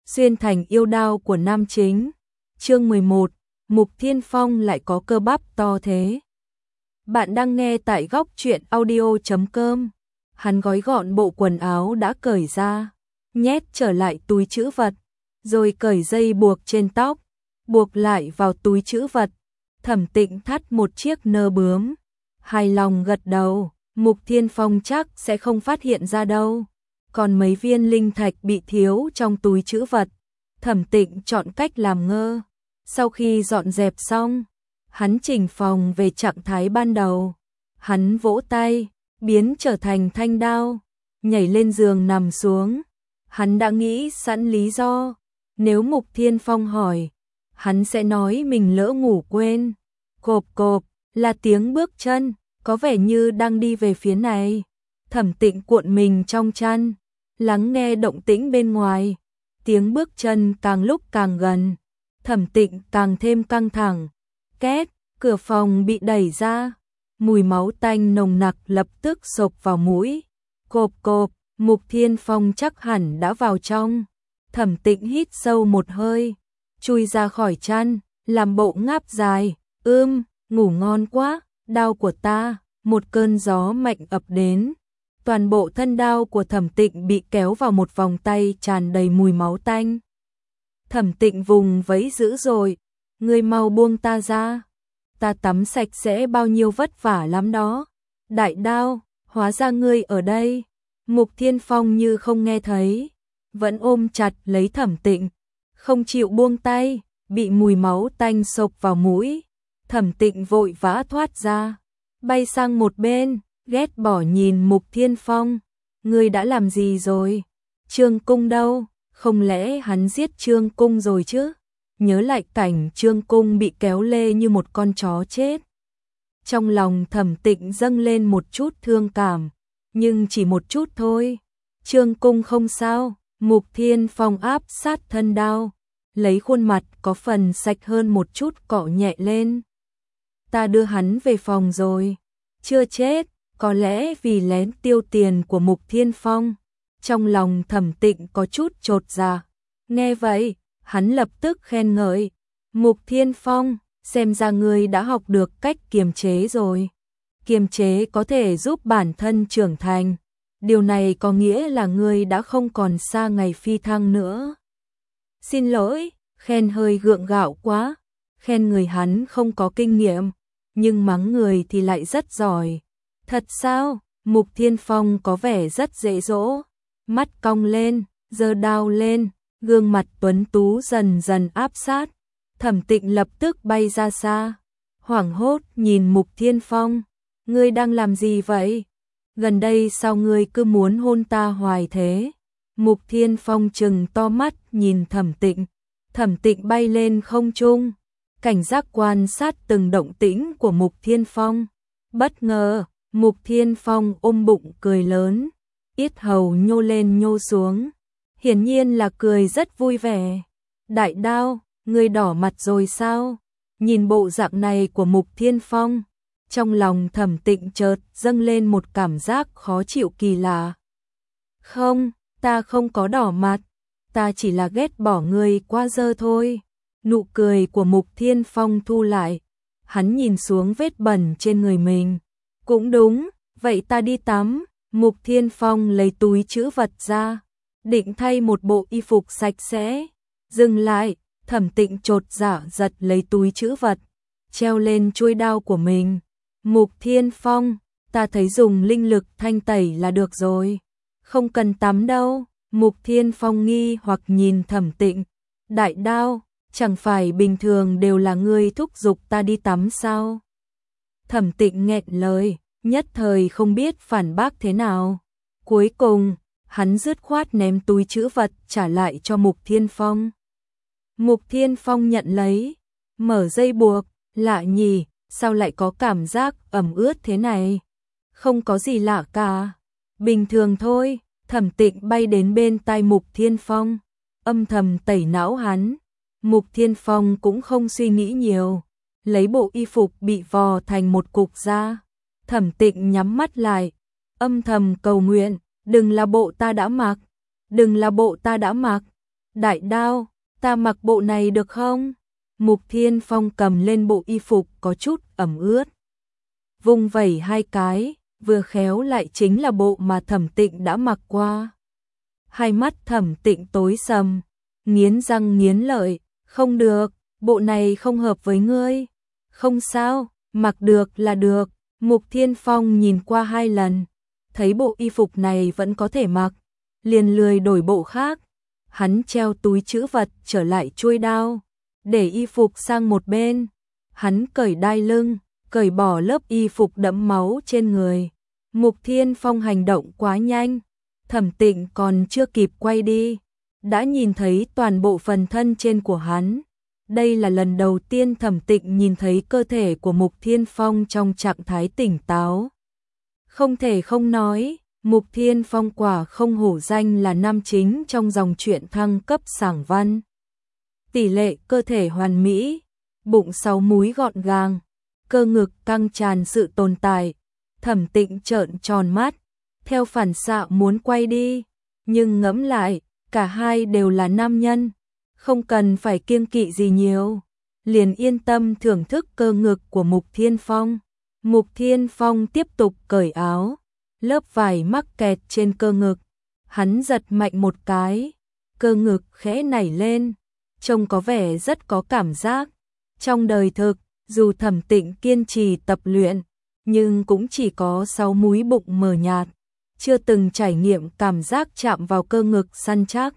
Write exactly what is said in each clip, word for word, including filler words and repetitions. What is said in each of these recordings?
xuyên thành yêu đao của nam chính. Chương mười một, Mục Thiên Phong lại có cơ bắp to thế. Bạn đang nghe tại góc truyện audio chấm com. Hắn gói gọn bộ quần áo đã cởi ra, nhét trở lại túi trữ vật, rồi cởi dây buộc trên tóc, buộc lại vào túi trữ vật. Thẩm Tịnh thắt một chiếc nơ bướm, hài lòng gật đầu. Mục Thiên Phong chắc sẽ không phát hiện ra đâu. Còn mấy viên linh thạch bị thiếu trong túi trữ vật, Thẩm Tịnh chọn cách làm ngơ. Sau khi dọn dẹp xong, hắn chỉnh phòng về trạng thái ban đầu. Hắn vỗ tay, biến trở thành thanh đao, nhảy lên giường nằm xuống. Hắn đã nghĩ sẵn lý do, nếu Mục Thiên Phong hỏi, hắn sẽ nói mình lỡ ngủ quên. Cộp cộp, là tiếng bước chân, có vẻ như đang đi về phía này. Thẩm Tịnh cuộn mình trong chăn, lắng nghe động tĩnh bên ngoài. Tiếng bước chân càng lúc càng gần, Thẩm Tịnh càng thêm căng thẳng. Két, cửa phòng bị đẩy ra, mùi máu tanh nồng nặc lập tức xộc vào mũi. Cộp cộp, Mục Thiên Phong chắc hẳn đã vào trong. Thẩm Tịnh hít sâu một hơi, chui ra khỏi chăn, làm bộ ngáp dài. Ưm, ngủ ngon quá, đao của ta. Một cơn gió mạnh ập đến, toàn bộ thân đao của Thẩm Tịnh bị kéo vào một vòng tay tràn đầy mùi máu tanh. Thẩm Tịnh vùng vẫy dữ dội, ngươi mau buông ta ra, ta tắm sạch sẽ bao nhiêu vất vả lắm đó. Đại đao, hóa ra ngươi ở đây. Mục Thiên Phong như không nghe thấy, vẫn ôm chặt lấy Thẩm Tịnh, không chịu buông tay. Bị mùi máu tanh xộc vào mũi, Thẩm Tịnh vội vã thoát ra, bay sang một bên, ghét bỏ nhìn Mục Thiên Phong. Ngươi đã làm gì rồi? Trương Cung đâu? Không lẽ hắn giết Trương Cung rồi chứ? Nhớ lại cảnh Trương Cung bị kéo lê như một con chó chết, trong lòng Thẩm Tịnh dâng lên một chút thương cảm, nhưng chỉ một chút thôi. Trương Cung không sao. Mục Thiên Phong áp sát thân đao, lấy khuôn mặt có phần sạch hơn một chút cọ nhẹ lên. Ta đưa hắn về phòng rồi. Chưa chết, có lẽ vì lén tiêu tiền của Mục Thiên Phong. Trong lòng Thẩm Tịnh có chút chột dạ. Nghe vậy, hắn lập tức khen ngợi. Mục Thiên Phong, xem ra ngươi đã học được cách kiềm chế rồi. Kiềm chế có thể giúp bản thân trưởng thành. Điều này có nghĩa là ngươi đã không còn xa ngày phi thăng nữa. Xin lỗi, khen hơi gượng gạo quá. Khen người hắn không có kinh nghiệm, nhưng mắng người thì lại rất giỏi. Thật sao? Mục Thiên Phong có vẻ rất dễ dỗ, mắt cong lên, giơ đao lên, gương mặt tuấn tú dần dần áp sát. Thẩm Tịnh lập tức bay ra xa, hoảng hốt nhìn Mục Thiên Phong. Ngươi đang làm gì vậy? Gần đây sao ngươi cứ muốn hôn ta hoài thế? Mục Thiên Phong trừng to mắt nhìn Thẩm Tịnh. Thẩm Tịnh bay lên không trung, cảnh giác quan sát từng động tĩnh của Mục Thiên Phong. Bất ngờ, Mục Thiên Phong ôm bụng cười lớn, yết hầu nhô lên nhô xuống, hiển nhiên là cười rất vui vẻ. Đại đao, ngươi đỏ mặt rồi sao? Nhìn bộ dạng này của Mục Thiên Phong, trong lòng Thẩm Tịnh chợt dâng lên một cảm giác khó chịu kỳ lạ. Không, ta không có đỏ mặt, ta chỉ là ghét bỏ ngươi quá dơ thôi. Nụ cười của Mục Thiên Phong thu lại, hắn nhìn xuống vết bẩn trên người mình. Cũng đúng, vậy ta đi tắm. Mục Thiên Phong lấy túi trữ vật ra, định thay một bộ y phục sạch sẽ. Dừng lại, Thẩm Tịnh chột dạ giật lấy túi trữ vật, treo lên chuôi đao của mình. Mục Thiên Phong, ta thấy dùng linh lực thanh tẩy là được rồi, không cần tắm đâu. Mục Thiên Phong nghi hoặc nhìn Thẩm Tịnh. Đại đao, chẳng phải bình thường đều là ngươi thúc giục ta đi tắm sao? Thẩm Tịnh nghẹn lời, nhất thời không biết phản bác thế nào. Cuối cùng, hắn dứt khoát ném túi trữ vật trả lại cho Mục Thiên Phong. Mục Thiên Phong nhận lấy, mở dây buộc. Lạ nhỉ, sao lại có cảm giác ẩm ướt thế này? Không có gì lạ cả, bình thường thôi. Thẩm Tịnh bay đến bên tai Mục Thiên Phong, âm thầm tẩy não hắn. Mục Thiên Phong cũng không suy nghĩ nhiều, lấy bộ y phục bị vò thành một cục ra. Thẩm Tịnh nhắm mắt lại, âm thầm cầu nguyện, đừng là bộ ta đã mặc, đừng là bộ ta đã mặc, Đại Đao, ta mặc bộ này được không? Mục Thiên Phong cầm lên bộ y phục có chút ẩm ướt. Vung vẩy hai cái, vừa khéo lại chính là bộ mà Thẩm Tịnh đã mặc qua. Hai mắt Thẩm Tịnh tối sầm, nghiến răng nghiến lợi, không được, bộ này không hợp với ngươi. Không sao, mặc được là được. Mục Thiên Phong nhìn qua hai lần, thấy bộ y phục này vẫn có thể mặc, liền lười đổi bộ khác. Hắn treo túi trữ vật trở lại chuôi đao, để y phục sang một bên. Hắn cởi đai lưng, cởi bỏ lớp y phục đẫm máu trên người. Mục Thiên Phong hành động quá nhanh, Thẩm Tịnh còn chưa kịp quay đi, đã nhìn thấy toàn bộ phần thân trên của hắn. Đây là lần đầu tiên Thẩm Tịnh nhìn thấy cơ thể của Mục Thiên Phong trong trạng thái tỉnh táo. Không thể không nói, Mục Thiên Phong quả không hổ danh là nam chính trong dòng truyện thăng cấp sảng văn. Tỷ lệ cơ thể hoàn mỹ, bụng sáu múi gọn gàng, cơ ngực căng tràn sự tồn tại. Thẩm Tịnh trợn tròn mắt, theo phản xạ muốn quay đi, nhưng ngẫm lại, cả hai đều là nam nhân, không cần phải kiêng kỵ gì nhiều, liền yên tâm thưởng thức cơ ngực của Mục Thiên Phong. Mục Thiên Phong tiếp tục cởi áo, lớp vải mắc kẹt trên cơ ngực, hắn giật mạnh một cái, cơ ngực khẽ nảy lên, trông có vẻ rất có cảm giác. Trong đời thực, dù Thẩm Tịnh kiên trì tập luyện, nhưng cũng chỉ có sáu múi bụng mờ nhạt, chưa từng trải nghiệm cảm giác chạm vào cơ ngực săn chắc.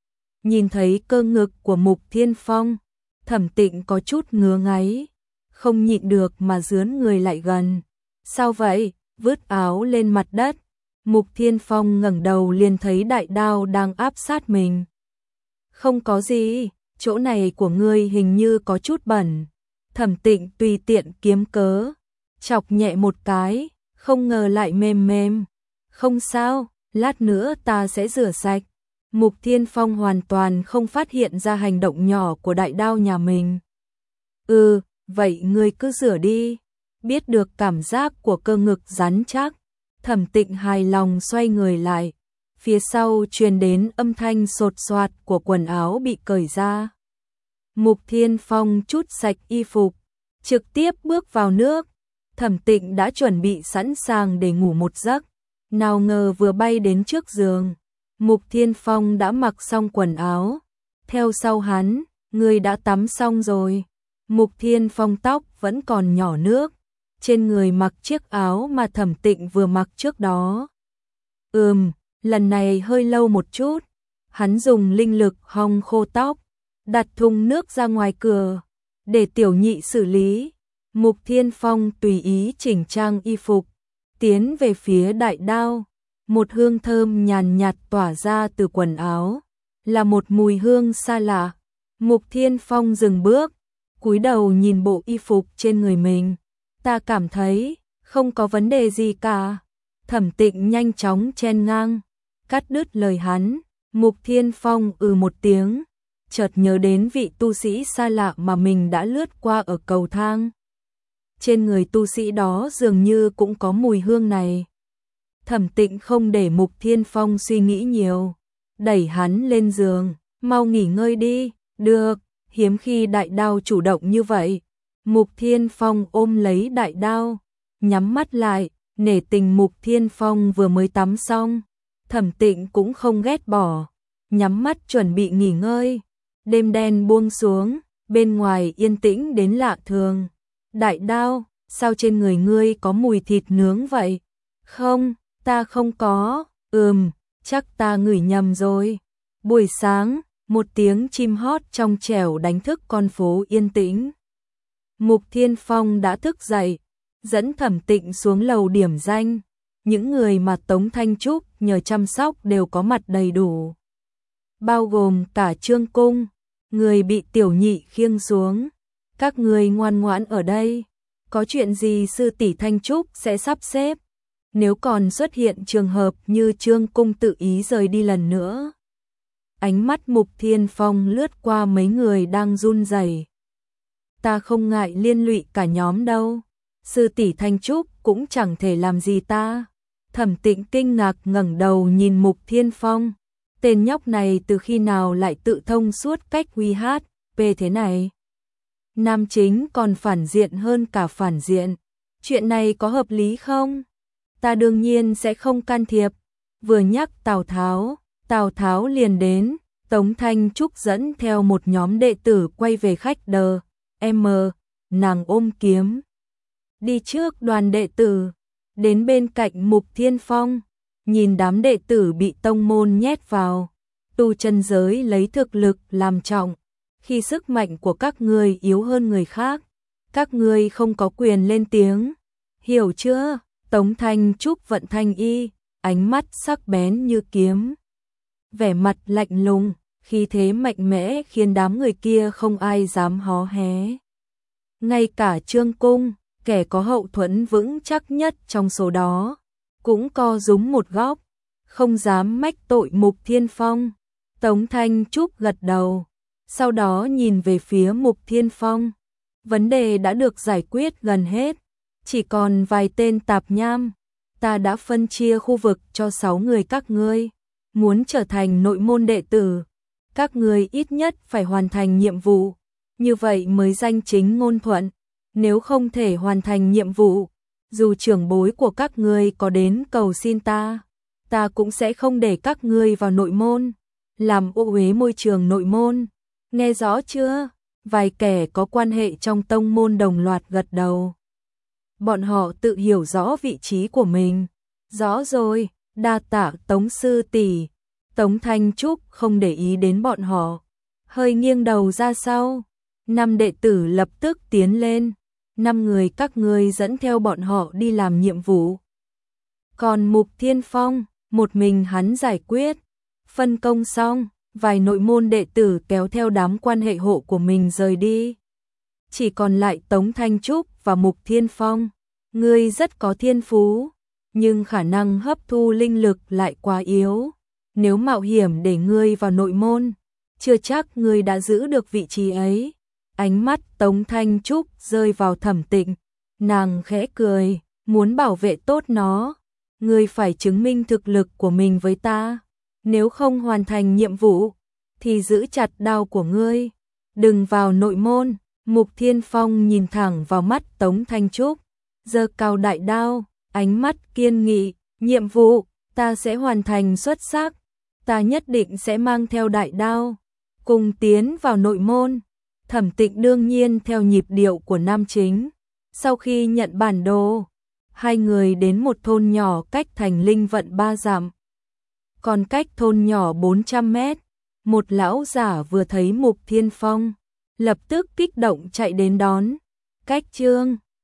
Nhìn thấy cơ ngực của Mục Thiên Phong, Thẩm Tịnh có chút ngứa ngáy, không nhịn được mà dướn người lại gần. Sao vậy? Vứt áo lên mặt đất. Mục Thiên Phong ngẩng đầu liền thấy đại đao đang áp sát mình. Không có gì, chỗ này của ngươi hình như có chút bẩn. Thẩm Tịnh tùy tiện kiếm cớ, chọc nhẹ một cái, không ngờ lại mềm mềm. Không sao, lát nữa ta sẽ rửa sạch. Mục Thiên Phong hoàn toàn không phát hiện ra hành động nhỏ của đại đao nhà mình. Ừ, vậy ngươi cứ rửa đi. Biết được cảm giác của cơ ngực rắn chắc, Thẩm Tịnh hài lòng xoay người lại. Phía sau truyền đến âm thanh sột soạt của quần áo bị cởi ra. Mục Thiên Phong trút sạch y phục, trực tiếp bước vào nước. Thẩm Tịnh đã chuẩn bị sẵn sàng để ngủ một giấc, nào ngờ vừa bay đến trước giường, Mục Thiên Phong đã mặc xong quần áo. Theo sau hắn, người đã tắm xong rồi. Mục Thiên Phong tóc vẫn còn nhỏ nước, trên người mặc chiếc áo mà Thẩm Tịnh vừa mặc trước đó. Ừm, lần này hơi lâu một chút. Hắn dùng linh lực hong khô tóc, đặt thùng nước ra ngoài cửa, để tiểu nhị xử lý. Mục Thiên Phong tùy ý chỉnh trang y phục, tiến về phía đại đao. Một hương thơm nhàn nhạt tỏa ra từ quần áo, là một mùi hương xa lạ. Mục Thiên Phong dừng bước, cúi đầu nhìn bộ y phục trên người mình. Ta cảm thấy không có vấn đề gì cả. Thẩm Tịnh nhanh chóng chen ngang, cắt đứt lời hắn. Mục Thiên Phong ừ một tiếng, chợt nhớ đến vị tu sĩ xa lạ mà mình đã lướt qua ở cầu thang. Trên người tu sĩ đó dường như cũng có mùi hương này. Thẩm Tịnh không để Mục Thiên Phong suy nghĩ nhiều, đẩy hắn lên giường, mau nghỉ ngơi đi. Được, hiếm khi đại đao chủ động như vậy. Mục Thiên Phong ôm lấy đại đao, nhắm mắt lại, nể tình Mục Thiên Phong vừa mới tắm xong. Thẩm Tịnh cũng không ghét bỏ, nhắm mắt chuẩn bị nghỉ ngơi. Đêm đen buông xuống, bên ngoài yên tĩnh đến lạ thường. Đại đao, sao trên người ngươi có mùi thịt nướng vậy? Không, ta không có. Ừm, chắc ta ngửi nhầm rồi. Buổi sáng, một tiếng chim hót trong trẻo đánh thức con phố yên tĩnh. Mục Thiên Phong đã thức dậy, dẫn Thẩm Tịnh xuống lầu điểm danh. Những người mà Tống Thanh Trúc nhờ chăm sóc đều có mặt đầy đủ, bao gồm cả Trương Cung, người bị tiểu nhị khiêng xuống. Các người ngoan ngoãn ở đây, có chuyện gì sư tỷ Thanh Trúc sẽ sắp xếp. Nếu còn xuất hiện trường hợp như Trương Cung tự ý rời đi lần nữa. Ánh mắt Mục Thiên Phong lướt qua mấy người đang run rẩy. Ta không ngại liên lụy cả nhóm đâu, sư tỷ Thanh Trúc cũng chẳng thể làm gì ta. Thẩm Tịnh kinh ngạc ngẩng đầu nhìn Mục Thiên Phong, tên nhóc này từ khi nào lại tự thông suốt cách quy hát, về thế này. Nam chính còn phản diện hơn cả phản diện. Chuyện này có hợp lý không? Ta đương nhiên sẽ không can thiệp. Vừa nhắc Tào Tháo, Tào Tháo liền đến. Tống Thanh Trúc dẫn theo một nhóm đệ tử quay về khách đờ. M, nàng ôm kiếm. Đi trước đoàn đệ tử, đến bên cạnh Mục Thiên Phong. Nhìn đám đệ tử bị tông môn nhét vào. Tu chân giới lấy thực lực làm trọng. Khi sức mạnh của các ngươi yếu hơn người khác, các ngươi không có quyền lên tiếng. Hiểu chưa? Tống Thanh Trúc vận thanh y, ánh mắt sắc bén như kiếm. Vẻ mặt lạnh lùng, khí thế mạnh mẽ khiến đám người kia không ai dám hó hé. Ngay cả Trương Cung, kẻ có hậu thuẫn vững chắc nhất trong số đó, cũng co rúm một góc, không dám mách tội Mục Thiên Phong. Tống Thanh Trúc gật đầu, sau đó nhìn về phía Mục Thiên Phong. Vấn đề đã được giải quyết gần hết, chỉ còn vài tên tạp nham. Ta đã phân chia khu vực cho sáu người các ngươi. Muốn trở thành nội môn đệ tử, các ngươi ít nhất phải hoàn thành nhiệm vụ, như vậy mới danh chính ngôn thuận. Nếu không thể hoàn thành nhiệm vụ, dù trưởng bối của các ngươi có đến cầu xin ta, ta cũng sẽ không để các ngươi vào nội môn, làm ô uế môi trường nội môn. Nghe rõ chưa? Vài kẻ có quan hệ trong tông môn đồng loạt gật đầu. Bọn họ tự hiểu rõ vị trí của mình. Rõ rồi, đa tạ Tống sư tỷ. Tống Thanh Trúc không để ý đến bọn họ, hơi nghiêng đầu ra sau. Năm đệ tử lập tức tiến lên. Năm người các ngươi dẫn theo bọn họ đi làm nhiệm vụ. Còn Mục Thiên Phong, một mình hắn giải quyết. Phân công xong, vài nội môn đệ tử kéo theo đám quan hệ hộ của mình rời đi. Chỉ còn lại Tống Thanh Trúc và Mục Thiên Phong. Ngươi rất có thiên phú, nhưng khả năng hấp thu linh lực lại quá yếu. Nếu mạo hiểm để ngươi vào nội môn, chưa chắc ngươi đã giữ được vị trí ấy. Ánh mắt Tống Thanh Trúc rơi vào Thẩm Tịnh, nàng khẽ cười, muốn bảo vệ tốt nó, ngươi phải chứng minh thực lực của mình với ta. Nếu không hoàn thành nhiệm vụ, thì giữ chặt đao của ngươi, đừng vào nội môn. Mục Thiên Phong nhìn thẳng vào mắt Tống Thanh Trúc, giơ cao đại đao, ánh mắt kiên nghị, nhiệm vụ, ta sẽ hoàn thành xuất sắc, ta nhất định sẽ mang theo đại đao, cùng tiến vào nội môn. Thẩm Tịnh đương nhiên theo nhịp điệu của nam chính. Sau khi nhận bản đồ, hai người đến một thôn nhỏ cách thành linh vận ba dặm. Còn cách thôn nhỏ bốn trăm mét, một lão giả vừa thấy Mục Thiên Phong, lập tức kích động chạy đến đón. Cách Trương